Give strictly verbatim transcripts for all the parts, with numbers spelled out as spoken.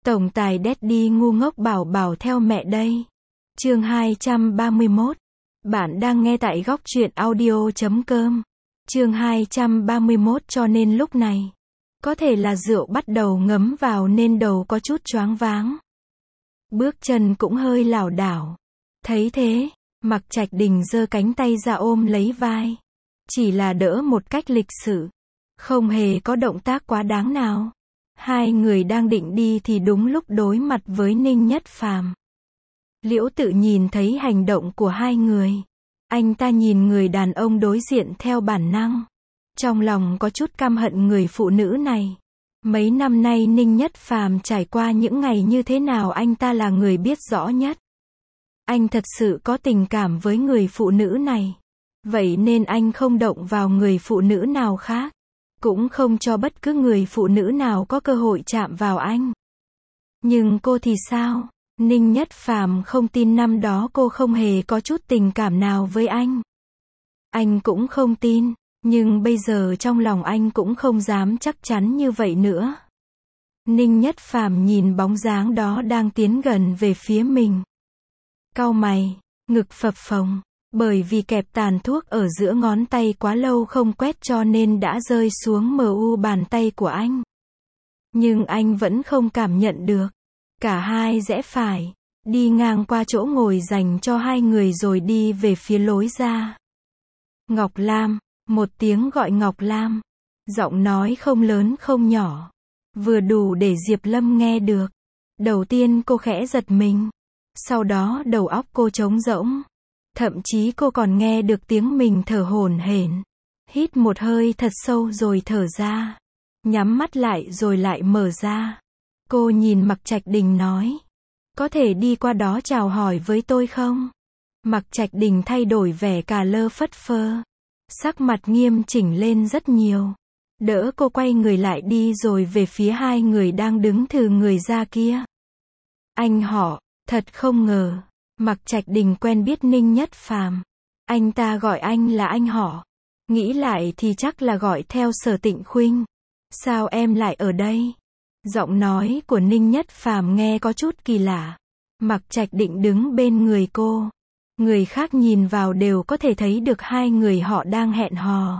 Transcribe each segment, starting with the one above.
Tổng tài Daddy ngu ngốc bảo bảo theo mẹ đây. Chương hai trăm ba mươi mốt. Bạn đang nghe tại góc truyện audio chấm com. Chương hai trăm ba mươi mốt cho nên lúc này, có thể là rượu bắt đầu ngấm vào nên đầu có chút choáng váng. Bước chân cũng hơi lảo đảo. Thấy thế, Mạc Trạch Đình giơ cánh tay ra ôm lấy vai. Chỉ là đỡ một cách lịch sự. Không hề có động tác quá đáng nào. Hai người đang định đi thì đúng lúc đối mặt với Ninh Nhất Phàm. Liễu Tự nhìn thấy hành động của hai người. Anh ta nhìn người đàn ông đối diện theo bản năng. Trong lòng có chút căm hận người phụ nữ này. Mấy năm nay Ninh Nhất Phàm trải qua những ngày như thế nào anh ta là người biết rõ nhất. Anh thật sự có tình cảm với người phụ nữ này. Vậy nên anh không động vào người phụ nữ nào khác. Cũng không cho bất cứ người phụ nữ nào có cơ hội chạm vào anh. Nhưng cô thì sao? Ninh Nhất Phàm không tin năm đó cô không hề có chút tình cảm nào với anh. Anh cũng không tin, nhưng bây giờ trong lòng anh cũng không dám chắc chắn như vậy nữa. Ninh Nhất Phàm nhìn bóng dáng đó đang tiến gần về phía mình. Cau mày, ngực phập phồng. Bởi vì kẹp tàn thuốc ở giữa ngón tay quá lâu không quét cho nên đã rơi xuống mờ u bàn tay của anh. Nhưng anh vẫn không cảm nhận được. Cả hai rẽ phải, đi ngang qua chỗ ngồi dành cho hai người rồi đi về phía lối ra. Ngọc Lam, một tiếng gọi Ngọc Lam. Giọng nói không lớn không nhỏ. Vừa đủ để Diệp Lâm nghe được. Đầu tiên cô khẽ giật mình. Sau đó đầu óc cô trống rỗng. Thậm chí cô còn nghe được tiếng mình thở hổn hển. Hít một hơi thật sâu rồi thở ra. Nhắm mắt lại rồi lại mở ra. Cô nhìn Mạc Trạch Đình nói. Có thể đi qua đó chào hỏi với tôi không? Mạc Trạch Đình thay đổi vẻ cà lơ phất phơ. Sắc mặt nghiêm chỉnh lên rất nhiều. Đỡ cô quay người lại đi rồi về phía hai người đang đứng thừ người ra kia. Anh họ, thật không ngờ. Mạc Trạch Đình quen biết Ninh Nhất Phàm. Anh ta gọi anh là anh họ. Nghĩ lại thì chắc là gọi theo Sở Tịnh Khuynh. Sao em lại ở đây? Giọng nói của Ninh Nhất Phàm nghe có chút kỳ lạ. Mạc Trạch Định đứng bên người cô. Người khác nhìn vào đều có thể thấy được hai người họ đang hẹn hò.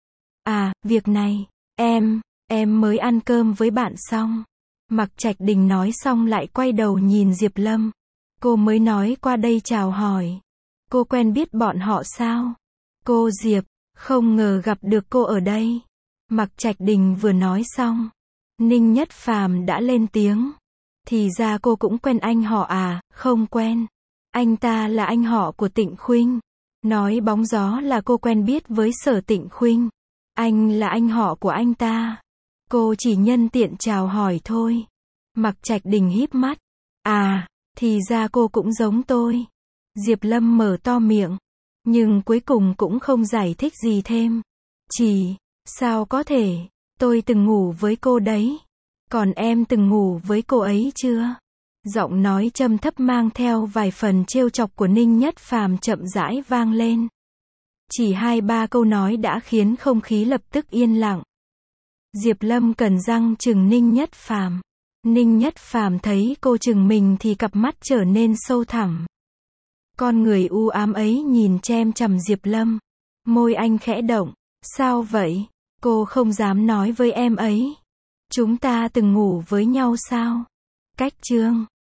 À, việc này, em, em mới ăn cơm với bạn xong. Mạc Trạch Đình nói xong lại quay đầu nhìn Diệp Lâm. Cô mới nói qua đây chào hỏi. Cô quen biết bọn họ sao? Cô Diệp, không ngờ gặp được cô ở đây. Mạc Trạch Đình vừa nói xong. Ninh Nhất Phàm đã lên tiếng. Thì ra cô cũng quen anh họ à? Không quen. Anh ta là anh họ của Tịnh Khuynh. Nói bóng gió là cô quen biết với Sở Tịnh Khuynh. Anh là anh họ của anh ta. Cô chỉ nhân tiện chào hỏi thôi. Mạc Trạch Đình híp mắt. À, thì ra cô cũng giống tôi. Diệp Lâm mở to miệng. Nhưng cuối cùng cũng không giải thích gì thêm. Chỉ, sao có thể, tôi từng ngủ với cô đấy. Còn em từng ngủ với cô ấy chưa? Giọng nói trầm thấp mang theo vài phần trêu chọc của Ninh Nhất Phàm chậm rãi vang lên. Chỉ hai ba câu nói đã khiến không khí lập tức yên lặng. Diệp Lâm cắn răng trừng Ninh Nhất Phàm. Ninh Nhất Phàm thấy cô trừng mình thì cặp mắt trở nên sâu thẳm. Con người u ám ấy nhìn chăm chằm Diệp Lâm. Môi anh khẽ động. Sao vậy? Cô không dám nói với em ấy. Chúng ta từng ngủ với nhau sao? Cách chương